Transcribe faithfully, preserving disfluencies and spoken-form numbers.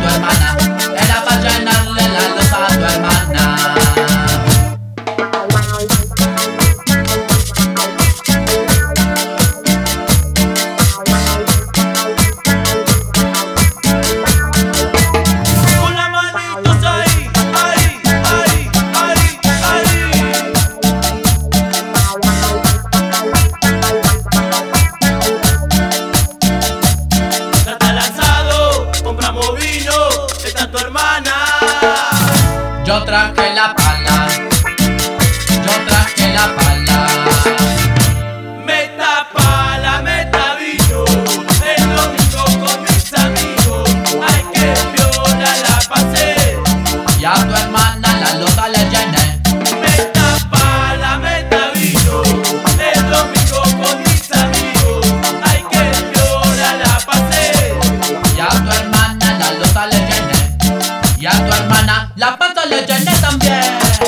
hermana, era para llenarle la losa a tu hermana. Yo traje la pala, yo traje la pala. Meta pala, meta vino, el domingo con mis amigos. Ay, que piola la pasé, Y a tu hermana la losa le llené. meta pala, meta vino, el domingo con mis amigos. Ay, que piola la pasé, Y a tu hermana la losa le llené. Y a tu hermana la pata le llené también.